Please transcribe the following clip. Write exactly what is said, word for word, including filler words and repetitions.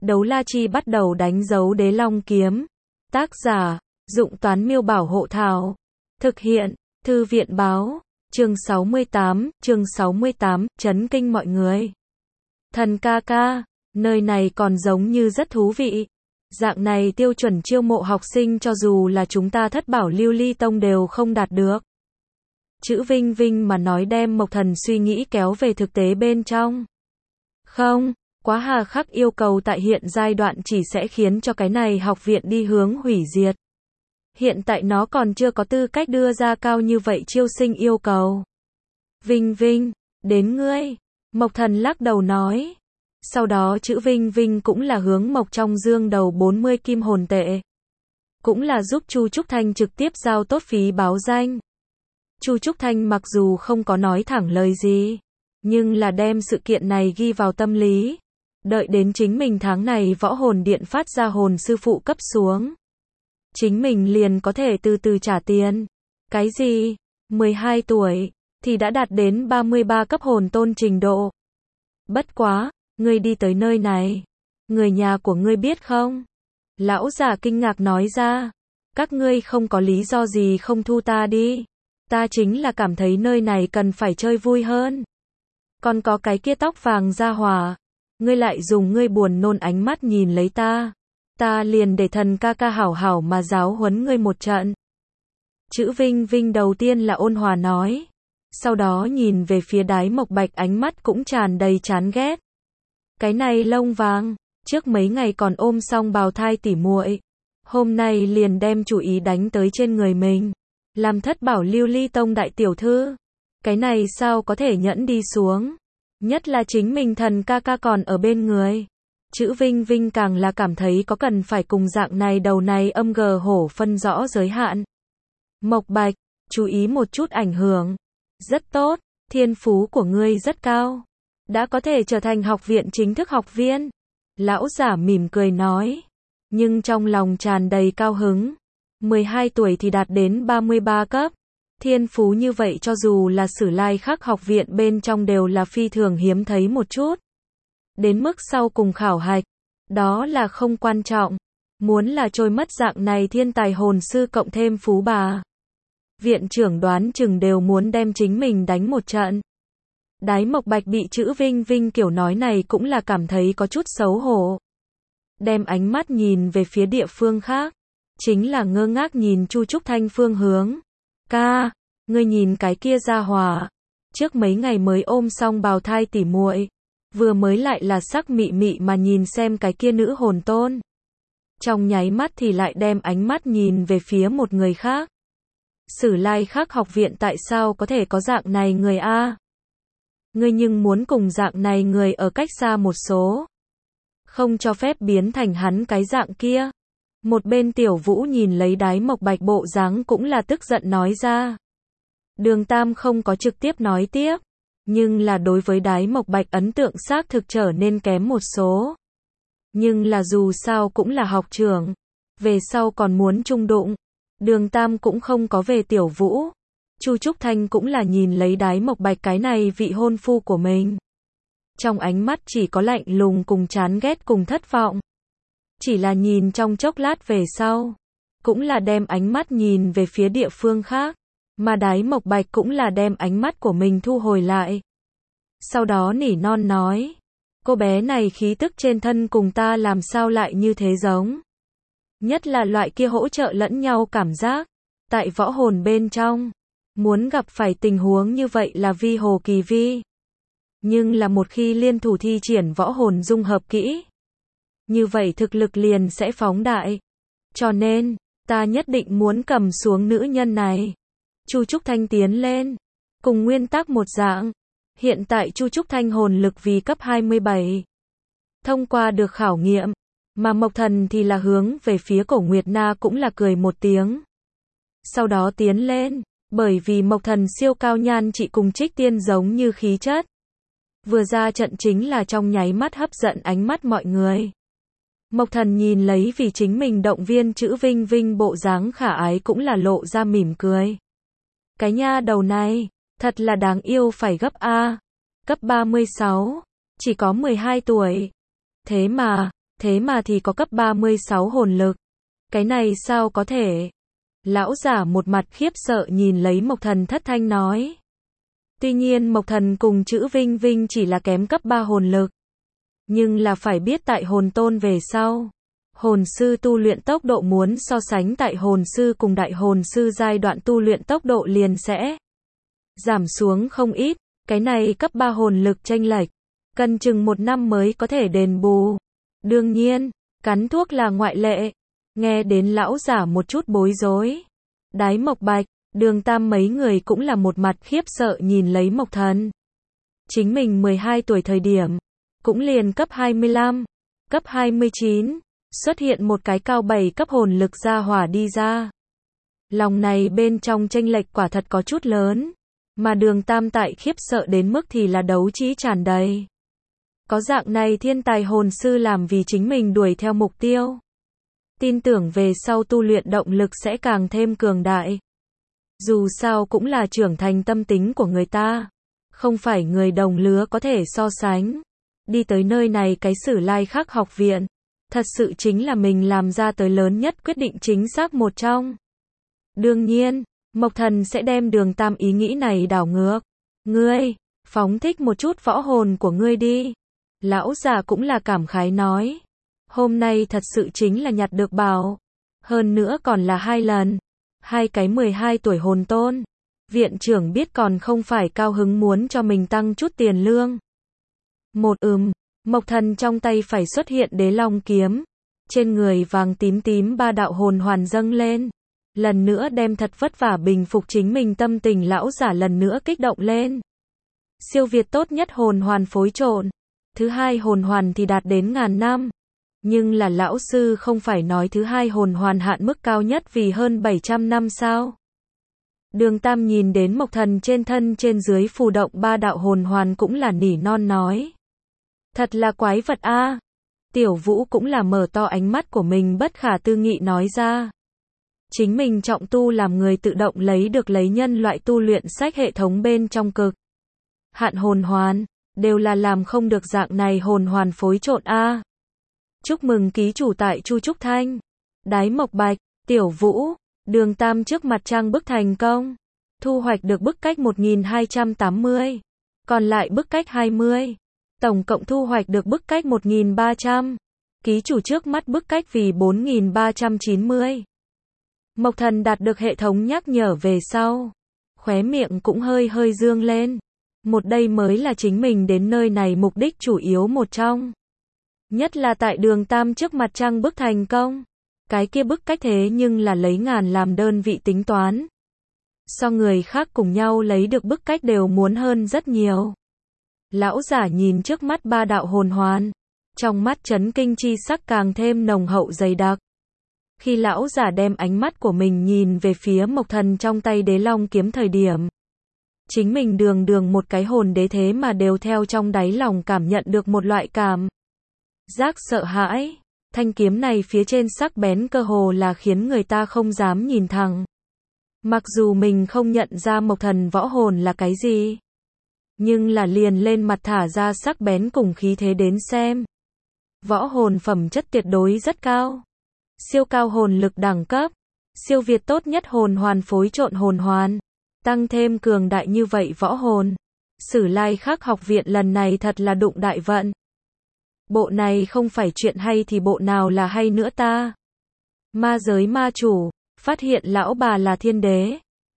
Đấu la chi bắt đầu đánh dấu đế long kiếm. Tác giả, Dụng Toán Miêu Bảo Hộ Thảo. Thực hiện, Thư viện Báo. Chương sáu mươi tám, chương sáu mươi tám, chấn kinh mọi người. Thần ca ca, nơi này còn giống như rất thú vị. Dạng này tiêu chuẩn chiêu mộ học sinh cho dù là chúng ta Thất Bảo Lưu Ly Tông đều không đạt được. Chữ Vinh Vinh mà nói đem Mộc Thần suy nghĩ kéo về thực tế bên trong. Không, quá hà khắc yêu cầu tại hiện giai đoạn chỉ sẽ khiến cho cái này học viện đi hướng hủy diệt. Hiện tại nó còn chưa có tư cách đưa ra cao như vậy chiêu sinh yêu cầu. Vinh Vinh, đến ngươi. Mộc Thần lắc đầu nói. Sau đó chữ Vinh Vinh cũng là hướng Mộc Trong Dương đầu bốn mươi kim hồn tệ. Cũng là giúp Chu Trúc Thanh trực tiếp giao tốt phí báo danh. Chu Trúc Thanh mặc dù không có nói thẳng lời gì, nhưng là đem sự kiện này ghi vào tâm lý. Đợi đến chính mình tháng này võ hồn điện phát ra hồn sư phụ cấp xuống. Chính mình liền có thể từ từ trả tiền. Cái gì? mười hai tuổi, thì đã đạt đến ba mươi ba cấp hồn tôn trình độ. Bất quá, ngươi đi tới nơi này. Người nhà của ngươi biết không? Lão già kinh ngạc nói ra. Các ngươi không có lý do gì không thu ta đi. Ta chính là cảm thấy nơi này cần phải chơi vui hơn. Còn có cái kia tóc vàng ra hỏa. Ngươi lại dùng ngươi buồn nôn ánh mắt nhìn lấy ta. Ta liền để thần ca ca hảo hảo mà giáo huấn ngươi một trận. Chữ Vinh Vinh đầu tiên là ôn hòa nói. Sau đó nhìn về phía Đái Mộc Bạch ánh mắt cũng tràn đầy chán ghét. Cái này lông vàng, trước mấy ngày còn ôm xong bào thai tỉ muội, hôm nay liền đem chủ ý đánh tới trên người mình. Làm Thất Bảo Lưu Ly Tông đại tiểu thư. Cái này sao có thể nhẫn đi xuống. Nhất là chính mình thần ca ca còn ở bên người. Chữ Vinh Vinh càng là cảm thấy có cần phải cùng dạng này đầu này âm gờ hổ phân rõ giới hạn. Mộc Bạch, chú ý một chút ảnh hưởng. Rất tốt, thiên phú của ngươi rất cao. Đã có thể trở thành học viện chính thức học viên. Lão giả mỉm cười nói. Nhưng trong lòng tràn đầy cao hứng. mười hai tuổi thì đạt đến ba mươi ba cấp. Thiên phú như vậy cho dù là Sử Lai Khắc học viện bên trong đều là phi thường hiếm thấy một chút. Đến mức sau cùng khảo hạch, đó là không quan trọng. Muốn là trôi mất dạng này thiên tài hồn sư cộng thêm phú bà. Viện trưởng đoán chừng đều muốn đem chính mình đánh một trận. Đái Mộc Bạch bị chữ Vinh Vinh kiểu nói này cũng là cảm thấy có chút xấu hổ. Đem ánh mắt nhìn về phía địa phương khác. Chính là ngơ ngác nhìn Chu Trúc Thanh phương hướng. Ca, ngươi nhìn cái kia ra hỏa. Trước mấy ngày mới ôm xong bào thai tỉ muội, vừa mới lại là sắc mị mị mà nhìn xem cái kia nữ hồn tôn. Trong nháy mắt thì lại đem ánh mắt nhìn về phía một người khác. Sử Lai Khắc học viện tại sao có thể có dạng này người a? Ngươi nhưng muốn cùng dạng này người ở cách xa một số. Không cho phép biến thành hắn cái dạng kia. Một bên Tiểu Vũ nhìn lấy Đái Mộc Bạch bộ dáng cũng là tức giận nói ra. Đường Tam không có trực tiếp nói tiếp. Nhưng là đối với Đái Mộc Bạch ấn tượng xác thực trở nên kém một số. Nhưng là dù sao cũng là học trưởng. Về sau còn muốn chung đụng. Đường Tam cũng không có về Tiểu Vũ. Chu Trúc Thanh cũng là nhìn lấy Đái Mộc Bạch cái này vị hôn phu của mình. Trong ánh mắt chỉ có lạnh lùng cùng chán ghét cùng thất vọng. Chỉ là nhìn trong chốc lát về sau. Cũng là đem ánh mắt nhìn về phía địa phương khác. Mà Đái Mộc Bạch cũng là đem ánh mắt của mình thu hồi lại. Sau đó nỉ non nói. Cô bé này khí tức trên thân cùng ta làm sao lại như thế giống. Nhất là loại kia hỗ trợ lẫn nhau cảm giác. Tại võ hồn bên trong. Muốn gặp phải tình huống như vậy là vi hồ kỳ vi. Nhưng là một khi liên thủ thi triển võ hồn dung hợp kỹ. Như vậy thực lực liền sẽ phóng đại. Cho nên, ta nhất định muốn cầm xuống nữ nhân này. Chu Trúc Thanh tiến lên. Cùng nguyên tắc một dạng. Hiện tại Chu Trúc Thanh hồn lực vì cấp hai mươi bảy. Thông qua được khảo nghiệm. Mà Mộc Thần thì là hướng về phía Cổ Nguyệt Na cũng là cười một tiếng. Sau đó tiến lên. Bởi vì Mộc Thần siêu cao nhan trị cùng Trích Tiên giống như khí chất. Vừa ra trận chính là trong nháy mắt hấp dẫn ánh mắt mọi người. Mộc Thần nhìn lấy vì chính mình động viên chữ Vinh Vinh bộ dáng khả ái cũng là lộ ra mỉm cười. Cái nha đầu này, thật là đáng yêu phải gấp A. Cấp ba mươi sáu, chỉ có mười hai tuổi. Thế mà, thế mà thì có cấp ba mươi sáu hồn lực. Cái này sao có thể? Lão giả một mặt khiếp sợ nhìn lấy Mộc Thần thất thanh nói. Tuy nhiên Mộc Thần cùng chữ Vinh Vinh chỉ là kém cấp ba hồn lực. Nhưng là phải biết tại hồn tôn về sau. Hồn sư tu luyện tốc độ muốn so sánh tại hồn sư cùng đại hồn sư giai đoạn tu luyện tốc độ liền sẽ giảm xuống không ít. Cái này cấp ba hồn lực chênh lệch, cần chừng một năm mới có thể đền bù. Đương nhiên, cắn thuốc là ngoại lệ. Nghe đến lão giả một chút bối rối. Đái Mộc Bạch, Đường Tam mấy người cũng là một mặt khiếp sợ nhìn lấy Mộc Thần. Chính mình mười hai tuổi thời điểm, cũng liền cấp hai mươi lăm, cấp hai mươi chín, xuất hiện một cái cao bảy cấp hồn lực ra hỏa đi ra. Lòng này bên trong chênh lệch quả thật có chút lớn, mà Đường Tam tại khiếp sợ đến mức thì là đấu trí tràn đầy. Có dạng này thiên tài hồn sư làm vì chính mình đuổi theo mục tiêu. Tin tưởng về sau tu luyện động lực sẽ càng thêm cường đại. Dù sao cũng là trưởng thành tâm tính của người ta, không phải người đồng lứa có thể so sánh. Đi tới nơi này cái Sử Lai Khắc học viện, thật sự chính là mình làm ra tới lớn nhất quyết định chính xác một trong. Đương nhiên, Mộc Thần sẽ đem Đường Tam ý nghĩ này đảo ngược. Ngươi, phóng thích một chút võ hồn của ngươi đi. Lão già cũng là cảm khái nói. Hôm nay thật sự chính là nhặt được bảo. Hơn nữa còn là hai lần. Hai cái mười hai tuổi hồn tôn. Viện trưởng biết còn không phải cao hứng muốn cho mình tăng chút tiền lương. Một ừm, Mộc Thần trong tay phải xuất hiện Đế Long kiếm. Trên người vàng tím tím ba đạo hồn hoàn dâng lên. Lần nữa đem thật vất vả bình phục chính mình tâm tình lão giả lần nữa kích động lên. Siêu việt tốt nhất hồn hoàn phối trộn. Thứ hai hồn hoàn thì đạt đến ngàn năm. Nhưng là lão sư không phải nói thứ hai hồn hoàn hạn mức cao nhất vì hơn bảy trăm năm sao? Đường Tam nhìn đến Mộc Thần trên thân trên dưới phù động ba đạo hồn hoàn cũng là nỉ non nói. Thật là quái vật a. Tiểu Vũ cũng là mở to ánh mắt của mình bất khả tư nghị nói ra. Chính mình trọng tu làm người tự động lấy được lấy nhân loại tu luyện sách hệ thống bên trong cực hạn hồn hoàn, đều là làm không được dạng này hồn hoàn phối trộn a. Chúc mừng ký chủ tại Chu Trúc Thanh, Đái Mộc Bạch, Tiểu Vũ, Đường Tam trước mặt trang bức thành công. Thu hoạch được bức cách một nghìn hai trăm tám mươi, còn lại bức cách hai mươi. Tổng cộng thu hoạch được bức cách một nghìn ba trăm. Ký chủ trước mắt bức cách vì bốn nghìn ba trăm chín mươi. Mộc Thần đạt được hệ thống nhắc nhở về sau. Khóe miệng cũng hơi hơi dương lên. Một đây mới là chính mình đến nơi này mục đích chủ yếu một trong. Nhất là tại Đường Tam trước mặt trang bức thành công. Cái kia bức cách thế nhưng là lấy ngàn làm đơn vị tính toán. So người khác cùng nhau lấy được bức cách đều muốn hơn rất nhiều. Lão giả nhìn trước mắt ba đạo hồn hoàn. Trong mắt chấn kinh chi sắc càng thêm nồng hậu dày đặc. Khi lão giả đem ánh mắt của mình nhìn về phía Mộc Thần trong tay Đế Long kiếm thời điểm. Chính mình đường đường một cái hồn đế thế mà đều theo trong đáy lòng cảm nhận được một loại cảm giác sợ hãi. Thanh kiếm này phía trên sắc bén cơ hồ là khiến người ta không dám nhìn thẳng. Mặc dù mình không nhận ra Mộc Thần võ hồn là cái gì, nhưng là liền lên mặt thả ra sắc bén cùng khí thế đến xem. Võ hồn phẩm chất tuyệt đối rất cao. Siêu cao hồn lực đẳng cấp. Siêu việt tốt nhất hồn hoàn phối trộn hồn hoàn. Tăng thêm cường đại như vậy võ hồn. Sử Lai Khắc học viện lần này thật là đụng đại vận. Bộ này không phải chuyện hay thì bộ nào là hay nữa ta. Ma giới ma chủ, phát hiện lão bà là thiên đế.